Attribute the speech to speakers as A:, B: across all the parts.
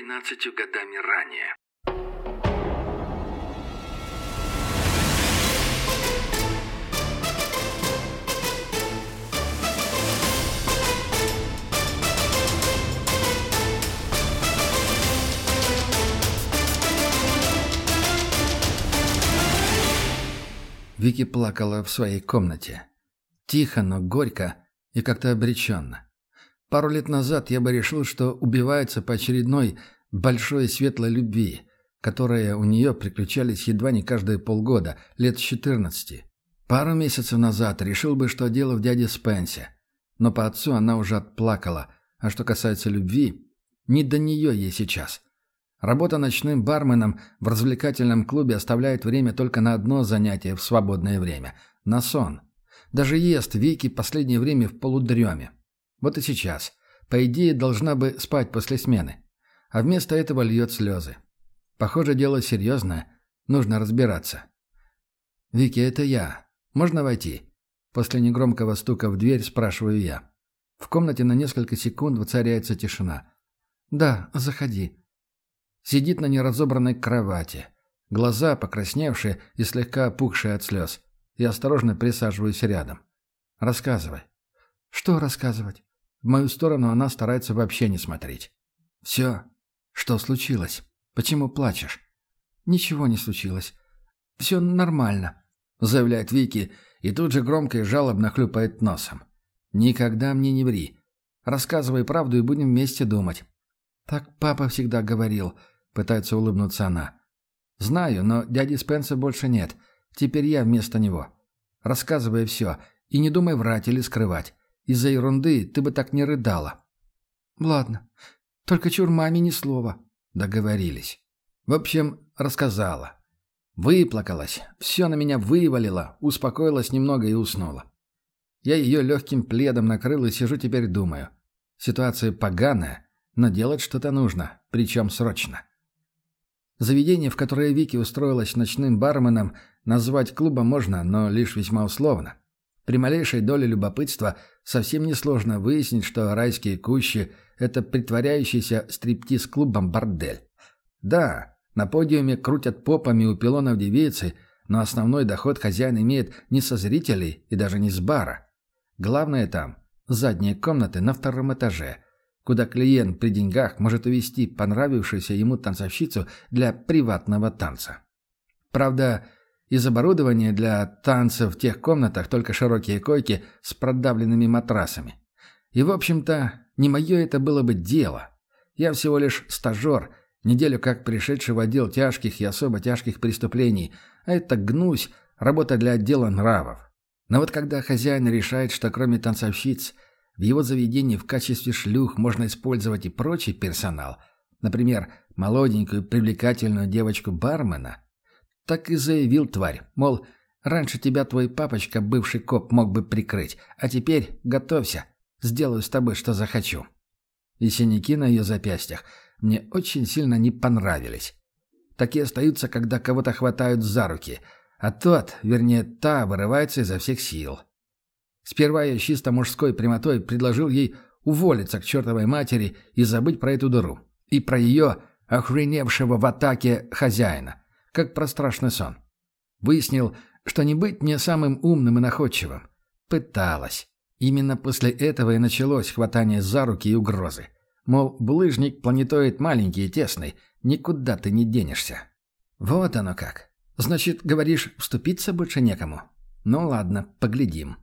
A: 13 годами ранее.
B: Вики плакала в своей комнате. Тихо, но горько и как-то обреченно. Пару лет назад я бы решил, что убивается по очередной большой светлой любви, которые у нее приключались едва не каждые полгода, лет с 14. Пару месяцев назад решил бы, что дело в дяде Спенсе. Но по отцу она уже отплакала, а что касается любви, не до нее ей сейчас. Работа ночным барменом в развлекательном клубе оставляет время только на одно занятие в свободное время – на сон. Даже ест Вики последнее время в полудреме. Вот и сейчас. По идее, должна бы спать после смены. А вместо этого льет слезы. Похоже, дело серьезное. Нужно разбираться. «Вики, это я. Можно войти?» После негромкого стука в дверь спрашиваю я. В комнате на несколько секунд воцаряется тишина. «Да, заходи». Сидит на неразобранной кровати. Глаза покрасневшие и слегка опухшие от слез. Я осторожно присаживаюсь рядом. «Рассказывай». «Что рассказывать?» В мою сторону она старается вообще не смотреть. «Все. Что случилось? Почему плачешь?» «Ничего не случилось. Все нормально», — заявляет Вики и тут же громко и жалобно хлюпает носом. «Никогда мне не ври. Рассказывай правду и будем вместе думать». «Так папа всегда говорил», — пытается улыбнуться она. «Знаю, но дяди Спенса больше нет. Теперь я вместо него. Рассказывай все, и не думай врать или скрывать. Из-за ерунды ты бы так не рыдала». «Ладно. Только чур маме ни слова». Договорились. В общем, рассказала. Выплакалась, все на меня вывалила, успокоилась немного и уснула. Я ее легким пледом накрыл и сижу теперь думаю. Ситуация поганая, но делать что-то нужно, причем срочно. Заведение, в которое Вики устроилась ночным барменом, назвать клубом можно, но лишь весьма условно. При малейшей доле любопытства совсем несложно выяснить, что райские кущи – это притворяющийся стриптиз-клубом бордель. Да, на подиуме крутят попами у пилонов девицы, но основной доход хозяин имеет не со зрителей и даже не с бара. Главное там – задние комнаты на втором этаже, куда клиент при деньгах может увести понравившуюся ему танцовщицу для приватного танца. Правда, из оборудования для танцев в тех комнатах только широкие койки с продавленными матрасами. И, в общем-то, не мое это было бы дело. Я всего лишь стажер, неделю как пришедший в отдел тяжких и особо тяжких преступлений, а это гнусь, работа для отдела нравов. Но вот когда хозяин решает, что кроме танцовщиц в его заведении в качестве шлюх можно использовать и прочий персонал, например, молоденькую привлекательную девочку-бармена, так и заявил тварь, мол, раньше тебя твой папочка, бывший коп, мог бы прикрыть, а теперь готовься, сделаю с тобой, что захочу. И синяки на ее запястьях мне очень сильно не понравились. Такие остаются, когда кого-то хватают за руки, а тот, вернее, та, вырывается изо всех сил. Сперва я чисто мужской прямотой предложил ей уволиться к чертовой матери и забыть про эту дыру. И про ее охреневшего в атаке хозяина. Как про страшный сон. Выяснил, что не быть мне самым умным и находчивым. Пыталась. Именно после этого и началось хватание за руки и угрозы. Мол, булыжник планетоид маленький и тесный, никуда ты не денешься. Вот оно как. Значит, говоришь, вступиться больше некому? Ну ладно, поглядим.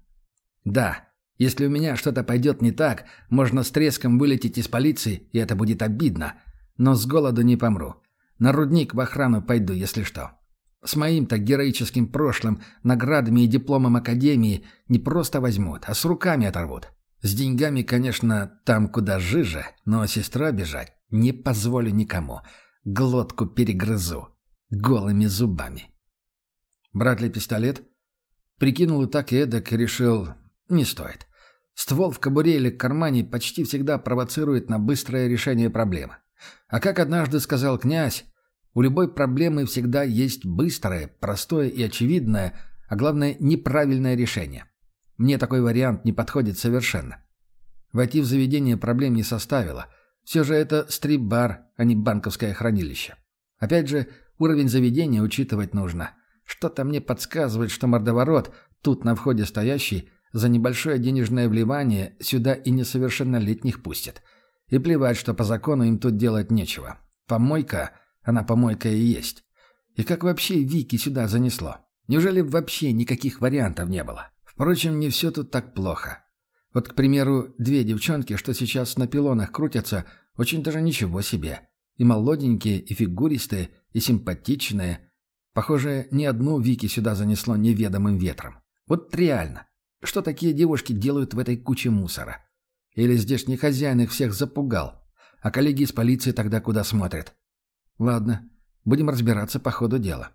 B: Да, если у меня что-то пойдет не так, можно с треском вылететь из полиции, и это будет обидно. Но с голоду не помру. На рудник в охрану пойду, если что. С моим-то героическим прошлым, наградами и дипломом академии не просто возьмут, а с руками оторвут. С деньгами, конечно, там куда жиже, но сестра бежать не позволю никому. Глотку перегрызу. Голыми зубами. Брать ли пистолет? Прикинул и так и эдак и решил, не стоит. Ствол в кобуре или кармане почти всегда провоцирует на быстрое решение проблемы. А как однажды сказал князь, у любой проблемы всегда есть быстрое, простое и очевидное, а главное неправильное решение. Мне такой вариант не подходит совершенно. Войти в заведение проблем не составило. Все же это стрип-бар, а не банковское хранилище. Опять же, уровень заведения учитывать нужно. Что-то мне подсказывает, что мордоворот, тут на входе стоящий, за небольшое денежное вливание сюда и несовершеннолетних пустит. И плевать, что по закону им тут делать нечего. Помойка, она помойка и есть. И как вообще Вики сюда занесло? Неужели вообще никаких вариантов не было? Впрочем, не все тут так плохо. Вот, к примеру, 2 девчонки, что сейчас на пилонах крутятся, очень даже ничего себе. И молоденькие, и фигуристые, и симпатичные. Похоже, ни одну Вики сюда занесло неведомым ветром. Вот реально. Что такие девушки делают в этой куче мусора? Или здешний хозяин их всех запугал? А коллеги из полиции тогда куда смотрят? Ладно, будем разбираться по ходу дела.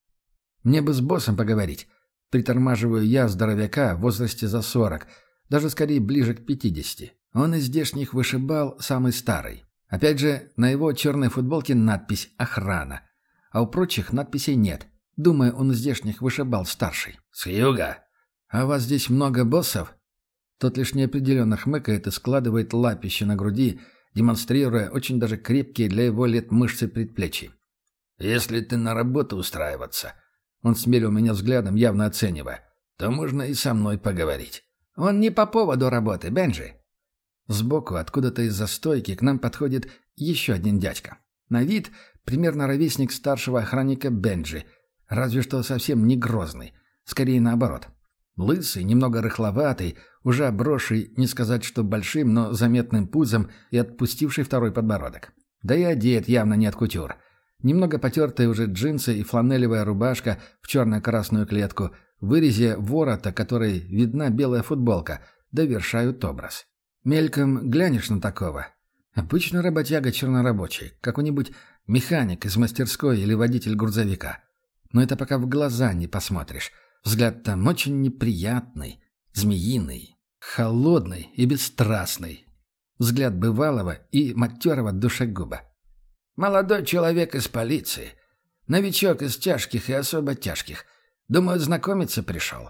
B: Мне бы с боссом поговорить. Притормаживаю я здоровяка в возрасте за 40, даже скорее ближе к 50. Он из здешних вышибал самый старый. Опять же, на его черной футболке надпись «Охрана». А у прочих надписей нет. Думаю, он из здешних вышибал старший.
A: «С юга!»
B: «А у вас здесь много боссов?» Тот лишь неопределенно хмыкает и складывает лапище на груди, демонстрируя очень даже крепкие для его лет мышцы предплечий.
A: «Если ты на работу устраиваться», —
B: он смерил меня взглядом, явно оценивая,
A: — «то можно и со мной поговорить».
B: «Он не по поводу работы, Бенджи». Сбоку, откуда-то из-за стойки, к нам подходит еще один дядька. На вид примерно ровесник старшего охранника Бенджи, разве что совсем не грозный, скорее наоборот. Лысый, немного рыхловатый, уже обросший, не сказать что большим, но заметным пузом и отпустивший второй подбородок. Да и одет явно не от кутюр. Немного потертые уже джинсы и фланелевая рубашка в черно-красную клетку, в вырезе ворота, которой видна белая футболка, довершают образ. Мельком глянешь на такого. Обычно работяга чернорабочий, какой-нибудь механик из мастерской или водитель грузовика. Но это пока в глаза не посмотришь. Взгляд там очень неприятный, змеиный, холодный и бесстрастный. Взгляд бывалого и матерого душегуба. Молодой человек из полиции. Новичок из тяжких и особо тяжких. Думаю, знакомиться пришел.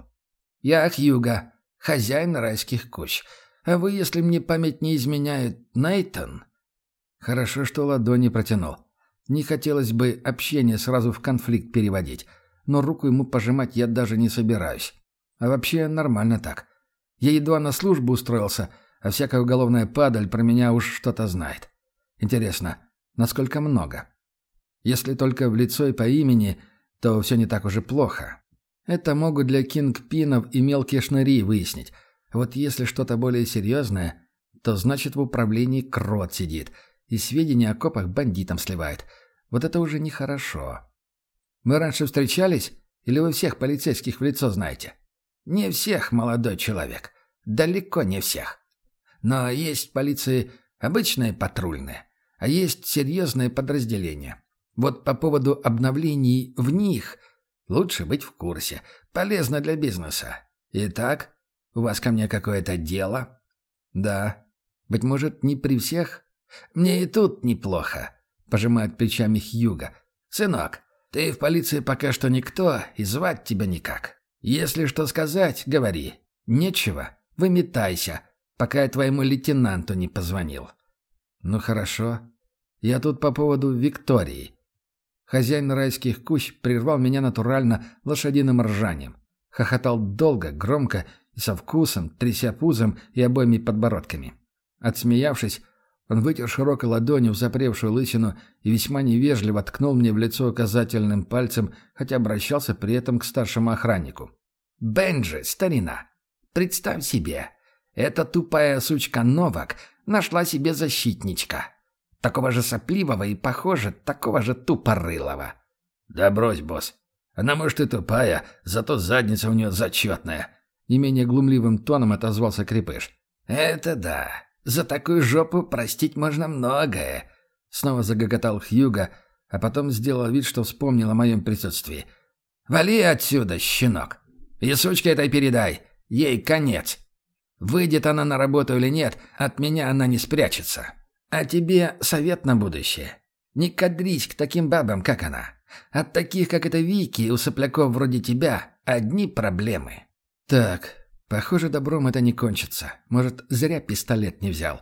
B: Я Хьюго, хозяин райских куч. А вы, если мне память не изменяет, Нейтан? Хорошо, что ладони протянул. Не хотелось бы общение сразу в конфликт переводить. Но руку ему пожимать я даже не собираюсь. А вообще нормально так. Я едва на службу устроился, а всякая уголовная падаль про меня уж что-то знает. Интересно, насколько много? Если только в лицо и по имени, то все не так уж и плохо. Это могут для кингпинов и мелкие шныри выяснить. А вот если что-то более серьезное, то значит в управлении крот сидит и сведения о копах бандитам сливает. Вот это уже нехорошо. Мы раньше встречались, или вы всех полицейских в лицо знаете? Не всех, молодой человек. Далеко не всех. Но есть в полиции обычные патрульные, а есть серьезные подразделения. Вот по поводу обновлений в них лучше быть в курсе. Полезно для бизнеса. Итак, у вас ко мне какое-то дело? Да. Быть может, не при всех? Мне и тут неплохо, пожимает плечами Хьюго. Сынок, ты в полиции пока что никто, и звать тебя никак. Если что сказать, говори. Нечего, выметайся, пока я твоему лейтенанту не позвонил. Ну хорошо. Я тут по поводу Виктории. Хозяин райских кущ прервал меня натурально лошадиным ржанием. Хохотал долго, громко и со вкусом, тряся пузом и обоими подбородками. Отсмеявшись, он вытер широкой ладонью запревшую лысину и весьма невежливо ткнул мне в лицо указательным пальцем, хотя обращался при этом к старшему охраннику. «Бенджи, старина, представь себе, эта тупая сучка Новак нашла себе защитничка. Такого же сопливого и, похоже, такого же тупорылого».
A: «Да брось, босс. Она, может, и тупая, зато задница у нее зачетная»,
B: — не менее глумливым тоном отозвался Крепыш.
A: «Это да. За такую жопу простить можно многое», —
B: снова загоготал Хьюго, а потом сделал вид, что вспомнил о моем присутствии.
A: «Вали отсюда, щенок. И сучке этой передай. Ей конец. Выйдет она на работу или нет, от меня она не спрячется. А тебе совет на будущее. Не кадрись к таким бабам, как она. От таких, как эта Вики, у сопляков вроде тебя, одни проблемы».
B: «Так, похоже, добром это не кончится. Может, зря пистолет не взял.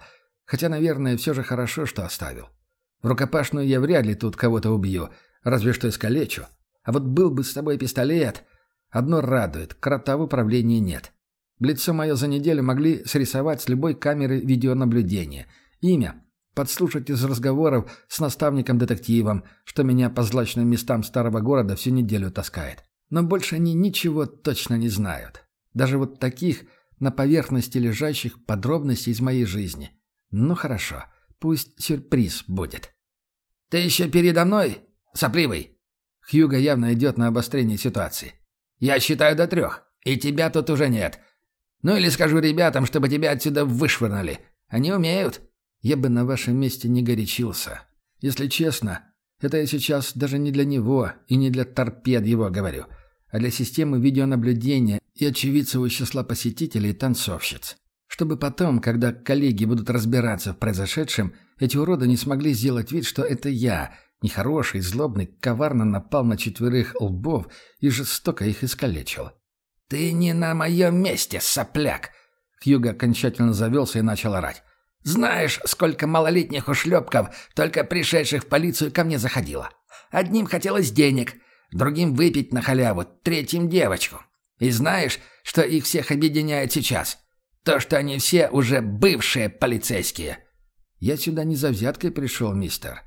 B: Хотя, наверное, все же хорошо, что оставил. В рукопашную я вряд ли тут кого-то убью, разве что искалечу. А вот был бы с тобой пистолет... Одно радует, крота в управлении нет. Лицо мое за неделю могли срисовать с любой камеры видеонаблюдения. Имя — подслушать из разговоров с наставником-детективом, что меня по злачным местам старого города всю неделю таскает. Но больше они ничего точно не знают. Даже вот таких на поверхности лежащих подробностей из моей жизни. Ну хорошо, пусть сюрприз будет.
A: «Ты еще передо мной, сопливый?»
B: Хьюго явно идет на обострение ситуации.
A: «Я считаю до 3, и тебя тут уже нет. Ну или скажу ребятам, чтобы тебя отсюда вышвырнули. Они умеют».
B: Я бы на вашем месте не горячился. Если честно, это я сейчас даже не для него и не для торпед его говорю, а для системы видеонаблюдения и очевидцев из числа посетителей и танцовщиц. Чтобы потом, когда коллеги будут разбираться в произошедшем, эти уроды не смогли сделать вид, что это я, нехороший, злобный, коварно напал на 4 лбов и жестоко их искалечил.
A: «Ты не на моем месте, сопляк!»
B: Хьюго окончательно завелся и начал орать.
A: «Знаешь, сколько малолетних ушлепков, только пришедших в полицию, ко мне заходило? Одним хотелось денег, другим выпить на халяву, третьим девочку. И знаешь, что их всех объединяет сейчас? То, что они все уже бывшие полицейские».
B: «Я сюда не за взяткой пришел, мистер».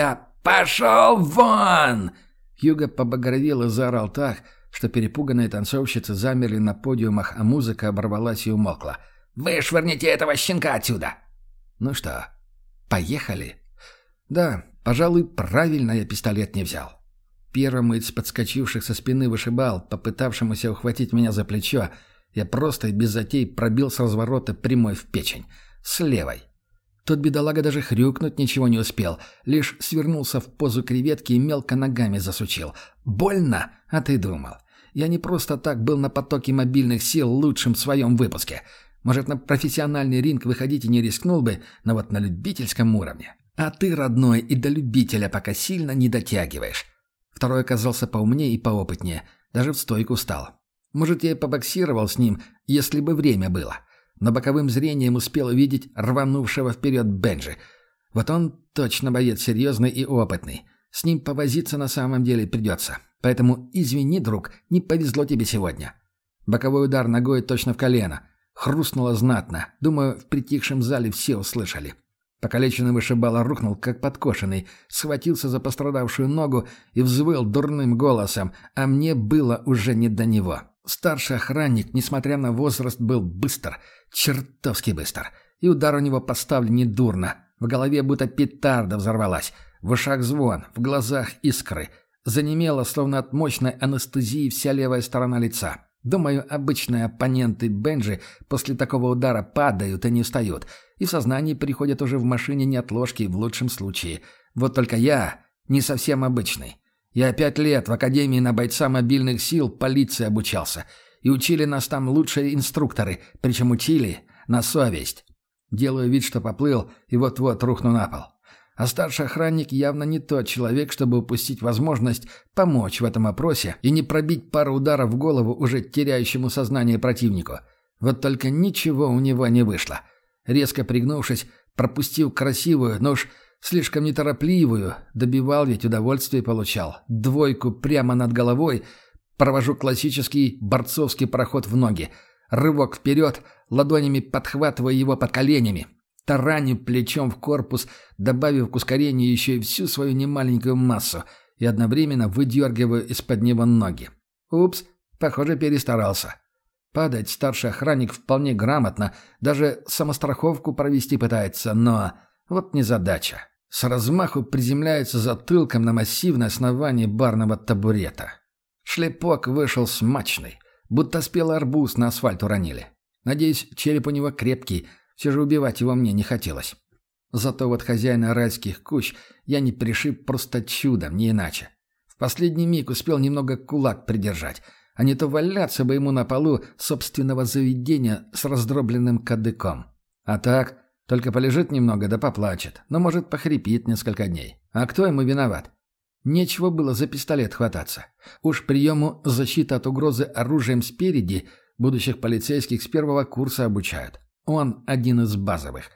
A: «Пошел вон!»
B: Хьюго побагровел и заорал так, что перепуганные танцовщицы замерли на подиумах, а музыка оборвалась и умолкла.
A: «Вышвырните этого щенка отсюда!»
B: «Ну что, поехали?» «Да, пожалуй, правильно я пистолет не взял». Первому из подскочивших со спины вышибал, попытавшемуся ухватить меня за плечо, я просто и без затей пробил с разворота прямой в печень. С левой. Тот бедолага даже хрюкнуть ничего не успел, лишь свернулся в позу креветки и мелко ногами засучил. «Больно? А ты думал. Я не просто так был на потоке мобильных сил лучшим в своем выпуске. Может, на профессиональный ринг выходить и не рискнул бы, но вот на любительском уровне. А ты, родной, и до любителя пока сильно не дотягиваешь». Второй оказался поумнее и поопытнее, даже в стойку встал. Может, я и побоксировал с ним, если бы время было. Но боковым зрением успел увидеть рванувшего вперед Бенджи. Вот он точно боец серьезный и опытный. С ним повозиться на самом деле придется. Поэтому извини, друг, не повезло тебе сегодня. Боковой удар ногой точно в колено. Хрустнуло знатно. Думаю, в притихшем зале все услышали. Покалеченный вышибала рухнул, как подкошенный, схватился за пострадавшую ногу и взвыл дурным голосом, а мне было уже не до него. Старший охранник, несмотря на возраст, был быстр, чертовски быстр. И удар у него поставлен недурно. В голове будто петарда взорвалась. В ушах звон, в глазах искры. Занемела, словно от мощной анестезии, вся левая сторона лица. Думаю, обычные оппоненты Бенджи после такого удара падают и не встают. И в сознание приходят уже в машине неотложки в лучшем случае. Вот только я не совсем обычный. Я 5 лет в Академии на бойца мобильных сил полиции обучался. И учили нас там лучшие инструкторы, причем учили на совесть. Делаю вид, что поплыл, и вот-вот рухну на пол. А старший охранник явно не тот человек, чтобы упустить возможность помочь в этом опросе и не пробить пару ударов в голову уже теряющему сознание противнику. Вот только ничего у него не вышло. Резко пригнувшись, пропустил красивую, но уж слишком неторопливую, добивал ведь удовольствие получал. 2 прямо над головой, провожу классический борцовский проход в ноги. Рывок вперед, ладонями подхватывая его под коленями. Тараню плечом в корпус, добавив к ускорению еще и всю свою немаленькую массу, и одновременно выдергиваю из-под него ноги. Упс, похоже, перестарался. Падать старший охранник вполне грамотно, даже самостраховку провести пытается, но вот незадача. С размаху приземляется затылком на массивное основание барного табурета. Шлепок вышел смачный, будто спелый арбуз на асфальт уронили. Надеюсь, череп у него крепкий, все же убивать его мне не хотелось. Зато вот хозяина райских кущ я не пришиб просто чудом, не иначе. В последний миг успел немного кулак придержать, а не то валяться бы ему на полу собственного заведения с раздробленным кадыком. А так, только полежит немного да поплачет, но, может, похрипит несколько дней. А кто ему виноват? Нечего было за пистолет хвататься. Уж приему защиты от угрозы оружием спереди будущих полицейских с 1 курса обучают. Он один из базовых.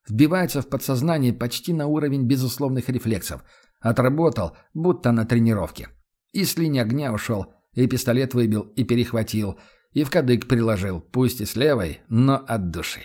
A: Вбивается в подсознание почти на уровень безусловных рефлексов. Отработал, будто на тренировке. И с линии огня ушел, и пистолет выбил, и перехватил, и в кадык приложил, пусть и с левой, но от души.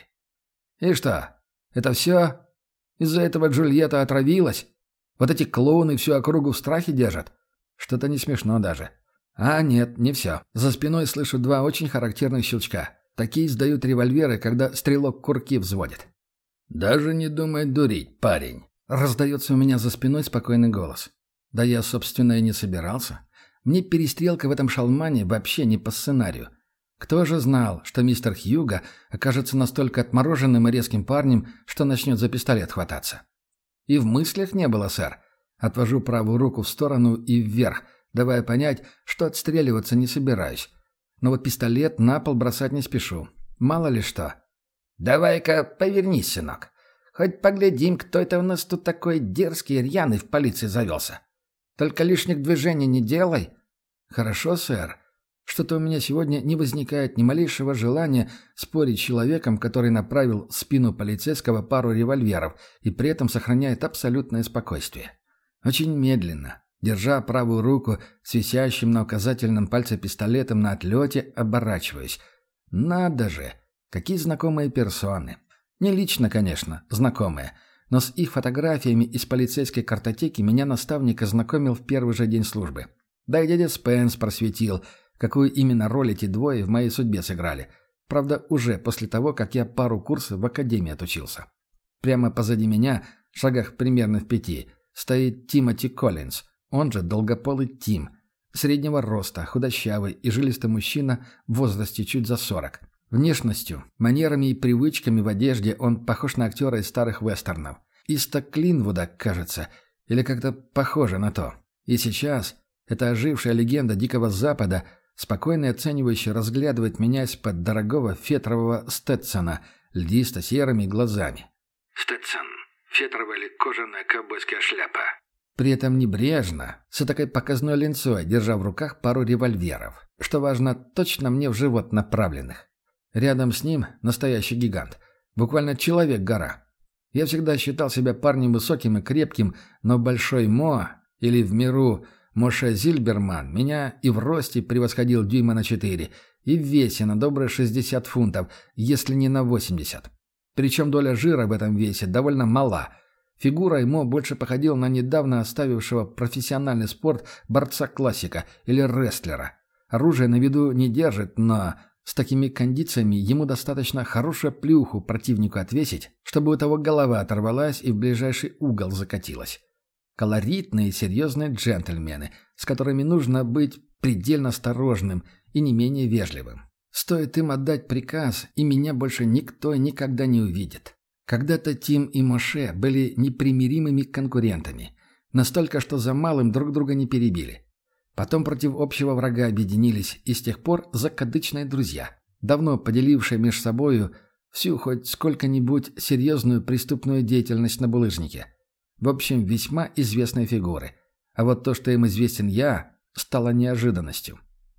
A: И что, это все? Из-за этого Джульетта отравилась? Вот эти клоуны всю округу в страхе держат? Что-то не смешно даже. А нет, не все. За спиной слышу два очень характерных щелчка. Такие издают револьверы, когда стрелок курки взводит. «Даже не думай дурить, парень!» Раздается у меня за спиной спокойный голос. Да я, собственно, и не собирался. Мне перестрелка в этом шалмане вообще не по сценарию. Кто же знал, что мистер Хьюго окажется настолько отмороженным и резким парнем, что начнет за пистолет хвататься? И в мыслях не было, сэр. Отвожу правую руку в сторону и вверх, давая понять, что отстреливаться не собираюсь. Но вот пистолет на пол бросать не спешу. Мало ли что. «Давай-ка повернись, сынок. Хоть поглядим, кто это у нас тут такой дерзкий и рьяный в полиции завелся. Только лишних движений не делай». «Хорошо, сэр. Что-то у меня сегодня не возникает ни малейшего желания спорить с человеком, который направил в спину полицейского пару револьверов и при этом сохраняет абсолютное спокойствие. Очень медленно, держа правую руку с висящим на указательном пальце пистолетом на отлете, оборачиваюсь. Надо же! Какие знакомые персоны. Не лично, конечно, знакомые, но с их фотографиями из полицейской картотеки меня наставник ознакомил в первый же день службы. Да и дядя Спенс просветил, какую именно роль эти двое в моей судьбе сыграли. Правда, уже после того, как я пару курсов в академии отучился. Прямо позади меня, в шагах примерно в 5, стоит Тимоти Коллинз, он же долгополый Тим. Среднего роста, худощавый и жилистый мужчина в возрасте чуть за 40. Внешностью, манерами и привычками в одежде он похож на актера из старых вестернов. Иста Клинвуда, кажется, или как-то похоже на то. И сейчас эта ожившая легенда Дикого Запада спокойно и оценивающе разглядывает меня из-под дорогого фетрового Стетсона льдисто-серыми глазами.
B: Стетсон. Фетровая или кожаная ковбойская шляпа.
A: При этом небрежно, с такой показной линцой, держа в руках пару револьверов. Что важно, точно мне в живот направленных. Рядом с ним настоящий гигант. Буквально человек-гора. Я всегда считал себя парнем высоким и крепким, но Большой Мо, или в миру Моше Зильберман, меня и в росте превосходил дюйма на 4, и в весе на добрые 60 фунтов, если не на 80. Причем доля жира в этом весе довольно мала. Фигурой Мо больше походил на недавно оставившего профессиональный спорт борца-классика или рестлера. Оружие на виду не держит, но с такими кондициями ему достаточно хорошую плюху противнику отвесить, чтобы у того голова оторвалась и в ближайший угол закатилась. Колоритные и серьезные джентльмены, с которыми нужно быть предельно осторожным и не менее вежливым. Стоит им отдать приказ, и меня больше никто никогда не увидит. Когда-то Тим и Моше были непримиримыми конкурентами. Настолько, что за малым друг друга не перебили. Потом против общего врага объединились, и с тех пор закадычные друзья, давно поделившие между собою всю хоть сколько-нибудь серьезную преступную деятельность на булыжнике. В общем, весьма известные фигуры. А вот то, что им известен я, стало неожиданностью.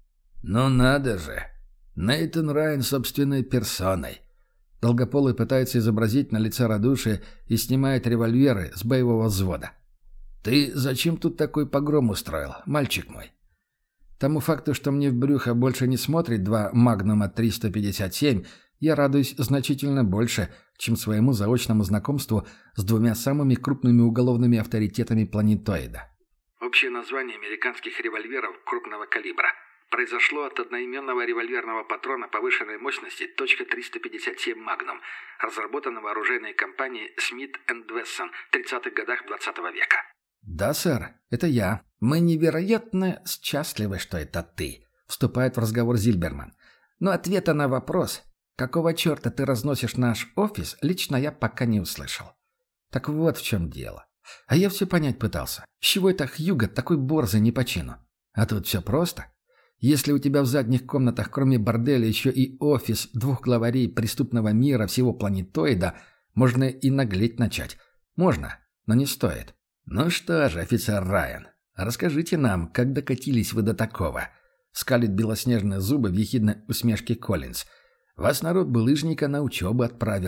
B: «Ну надо же! Нейтан Райан собственной персоной!»
A: Долгополый пытается изобразить на лице радушие и снимает револьверы с боевого взвода.
B: «Ты зачем тут такой погром устроил, мальчик мой?»
A: Тому факту, что мне в брюхо больше не смотрит 2 «Магнума 357», я радуюсь значительно больше, чем своему заочному знакомству с 2 самыми крупными уголовными авторитетами планетоида.
B: Общее название американских револьверов крупного калибра. Произошло от одноименного револьверного патрона повышенной мощности .357 «Магнум», разработанного оружейной компанией Smith & Wesson в 30-х годах XX века.
A: «Да, сэр, это я. Мы невероятно счастливы, что это ты», — вступает в разговор Зильберман. «Но ответа на вопрос, какого черта ты разносишь наш офис, лично я пока не услышал». Так вот в чем дело. А я все понять пытался. С чего это Хьюго такой борзый не по чину? А тут все просто. Если у тебя в задних комнатах, кроме борделя, еще и офис 2 главарей преступного мира всего планетоида, можно и наглеть начать. Можно, но не стоит. «Ну что же, офицер Райан, расскажите нам, как докатились вы до такого?» Скалит белоснежные зубы в ехидной усмешке Коллинз. «Вас народ булыжника на учебу отправил.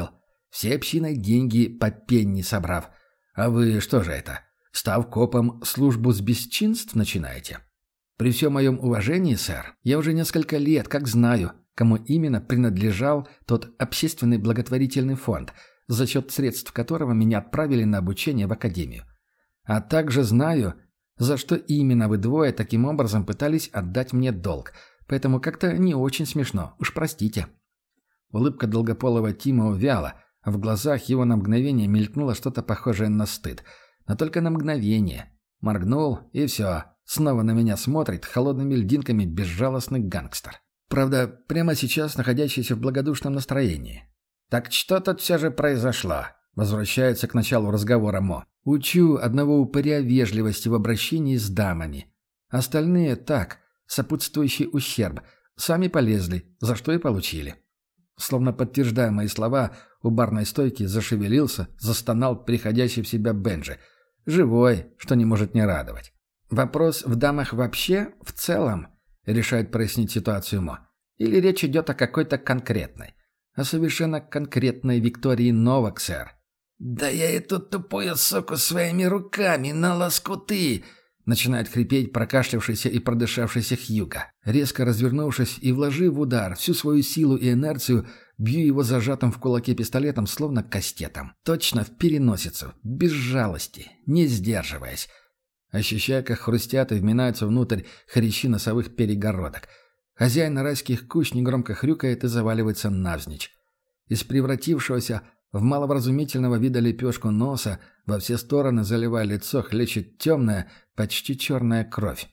A: все псиной деньги по пенни собрав. А вы что же это, став копом, службу с бесчинств начинаете? При всем моем уважении, сэр, я уже несколько лет как знаю, кому именно принадлежал тот общественный благотворительный фонд, за счет средств которого меня отправили на обучение в академию. А также знаю, за что именно вы двое таким образом пытались отдать мне долг, поэтому как-то не очень смешно, уж простите». Улыбка долгополого Тима увяла, а в глазах его на мгновение мелькнуло что-то похожее на стыд. Но только на мгновение. Моргнул, и все. Снова на меня смотрит холодными льдинками безжалостный гангстер. Правда, прямо сейчас находящийся в благодушном настроении. «Так что тут все же произошло?» Возвращается к началу разговора Мо. «Учу одного упыря вежливости в обращении с дамами. Остальные так, сопутствующий ущерб. Сами полезли, за что и получили». Словно подтверждая мои слова, у барной стойки зашевелился, застонал приходящий в себя Бенджи. Живой, что не может не радовать. «Вопрос в дамах вообще, в целом?» — решает прояснить ситуацию Мо. «Или речь идет о какой-то конкретной? О совершенно конкретной Виктории Новак, сэр». «Да я эту тупую суку своими руками на лоскуты!» Начинает хрипеть прокашлявшийся и продышавшийся Хьюга. Резко развернувшись и вложив в удар всю свою силу и инерцию, бью его зажатым в кулаке пистолетом, словно кастетом. Точно в переносицу, без жалости, не сдерживаясь. Ощущая, как хрустят и вминаются внутрь хрящи носовых перегородок. Хозяин райских куч негромко хрюкает и заваливается навзничь. Из превратившегося в маловразумительного вида лепешку носа, во все стороны заливая лицо, хлещет темная, почти черная кровь.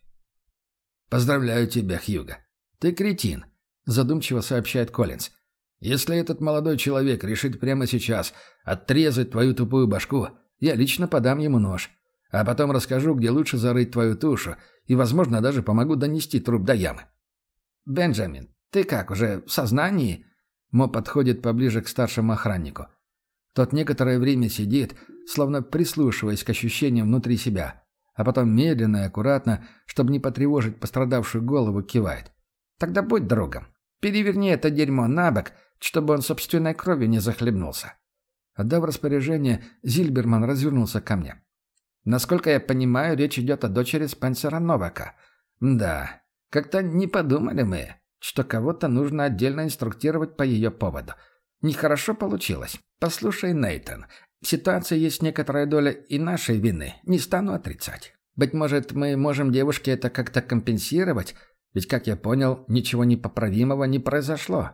A: «Поздравляю тебя, Хьюго. Ты кретин», — задумчиво сообщает Коллинз. «Если этот молодой человек решит прямо сейчас отрезать твою тупую башку, я лично подам ему нож. А потом расскажу, где лучше зарыть твою тушу, и, возможно, даже помогу донести труп до ямы». «Бенджамин, ты как, уже в сознании?» Мо подходит поближе к старшему охраннику. Тот некоторое время сидит, словно прислушиваясь к ощущениям внутри себя, а потом медленно и аккуратно, чтобы не потревожить пострадавшую голову, кивает. «Тогда будь другом. Переверни это дерьмо на бок, чтобы он собственной кровью не захлебнулся». Отдав распоряжение, Зильберман развернулся ко мне. «Насколько я понимаю, речь идет о дочери Спенсера Новака. Да, как-то не подумали мы, что кого-то нужно отдельно инструктировать по ее поводу. Нехорошо получилось. Послушай, Нейтан, в ситуации есть некоторая доля и нашей вины, не стану отрицать. Быть может, мы можем девушке это как-то компенсировать, ведь, как я понял, ничего непоправимого не произошло».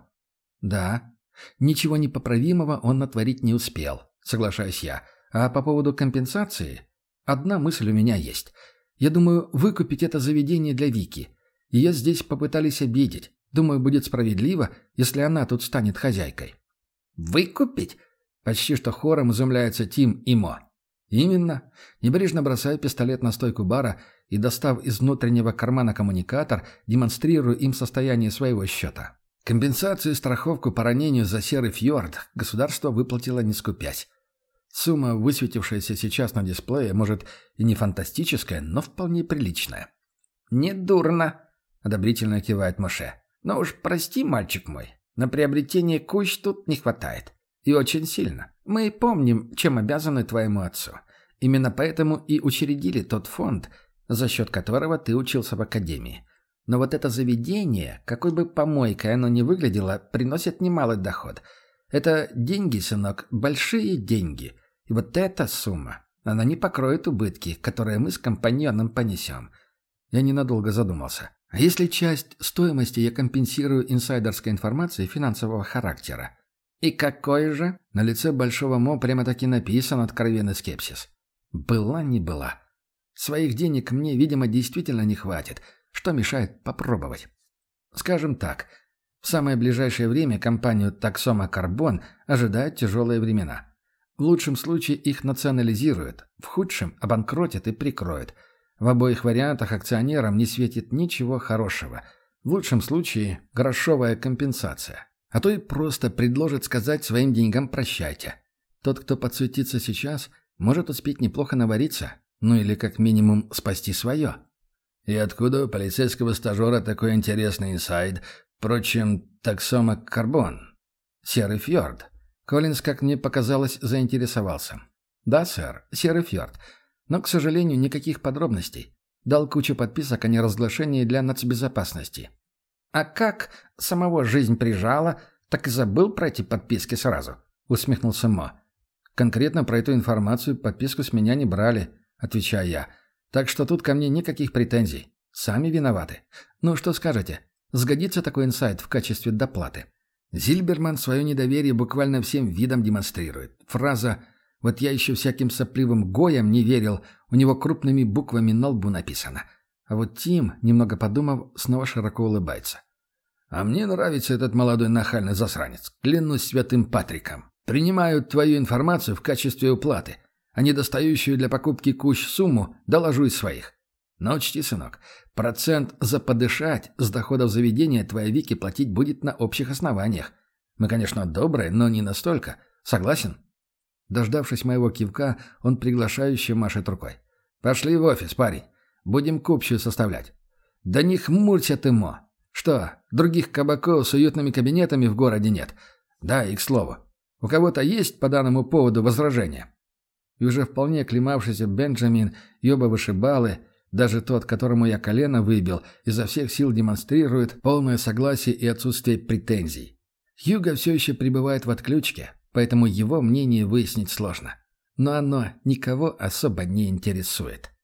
A: «Да, ничего непоправимого он натворить не успел», соглашаюсь я. «А по поводу компенсации? Одна мысль у меня есть. Я думаю, выкупить это заведение для Вики. Ее здесь попытались обидеть. Думаю, будет справедливо, если она тут станет хозяйкой». «Выкупить?» — почти что хором изумляются Тим и Мо. «Именно». Небрежно бросаю пистолет на стойку бара и, достав из внутреннего кармана коммуникатор, демонстрирую им состояние своего счета. Компенсацию и страховку по ранению за Серый фьорд государство выплатило не скупясь. Сумма, высветившаяся сейчас на дисплее, может и не фантастическая, но вполне приличная. «Недурно», — одобрительно кивает Моше. «Но уж прости, мальчик мой, на приобретение куч тут не хватает. И очень сильно. Мы помним, чем обязаны твоему отцу. Именно поэтому и учредили тот фонд, за счет которого ты учился в академии. Но вот это заведение, какой бы помойкой оно ни выглядело, приносит немалый доход. Это деньги, сынок, большие деньги. И вот эта сумма, она не покроет убытки, которые мы с компаньоном понесем». Я ненадолго задумался. А если часть стоимости я компенсирую инсайдерской информацией финансового характера? «И какой же?» На лице Большого Мо прямо-таки написан откровенный скепсис. «Была не была. Своих денег мне, видимо, действительно не хватит. Что мешает попробовать?» Скажем так, в самое ближайшее время компанию «Таксома Карбон» ожидают тяжелые времена. В лучшем случае их национализируют, в худшем обанкротят и прикроют. В обоих вариантах акционерам не светит ничего хорошего. В лучшем случае грошовая компенсация. А то и просто предложат сказать своим деньгам «прощайте». Тот, кто подсуетится сейчас, может успеть неплохо навариться, ну или как минимум спасти свое. «И откуда у полицейского стажера такой интересный инсайд? Впрочем, таксома Карбон. Серый фьорд.
B: Коллинз, как мне показалось, заинтересовался. «Да, сэр, Серый Фьорд. Но, к сожалению, никаких подробностей. Дал кучу подписок о неразглашении для нацбезопасности». «А как самого жизнь прижала, так и забыл про эти подписки сразу?» — усмехнулся Мо. «Конкретно про эту информацию подписку с меня не брали», — отвечаю я. «Так что тут ко мне никаких претензий. Сами виноваты. Ну, что скажете? Сгодится такой инсайт в качестве доплаты?» Зильберман свое недоверие буквально всем видом демонстрирует. Фраза «Вот я еще всяким сопливым гоям не верил» у него крупными буквами на лбу написано. А вот Тим, немного подумав, снова широко улыбается. «А мне нравится этот молодой нахальный засранец. Клянусь святым Патриком. Принимаю твою информацию в качестве уплаты, а недостающую для покупки кущ сумму доложу из своих. Но учти, сынок, процент за подышать с доходов заведения твоя Вики платить будет на общих основаниях. Мы, конечно, добрые, но не настолько. Согласен?» Дождавшись моего кивка, он приглашающе машет рукой. «Пошли в офис, парень. Будем купчую составлять». «Да не хмурься ты, Мо. Что, других кабаков с уютными кабинетами в городе нет? Да, и к слову. У кого-то есть по данному поводу возражения?» И уже вполне оклемавшийся Бенджамин и оба вышибалы, даже тот, которому я колено выбил, изо всех сил демонстрирует полное согласие и отсутствие претензий. Хьюго все еще пребывает в отключке, поэтому его мнение выяснить сложно. Но оно никого особо не интересует.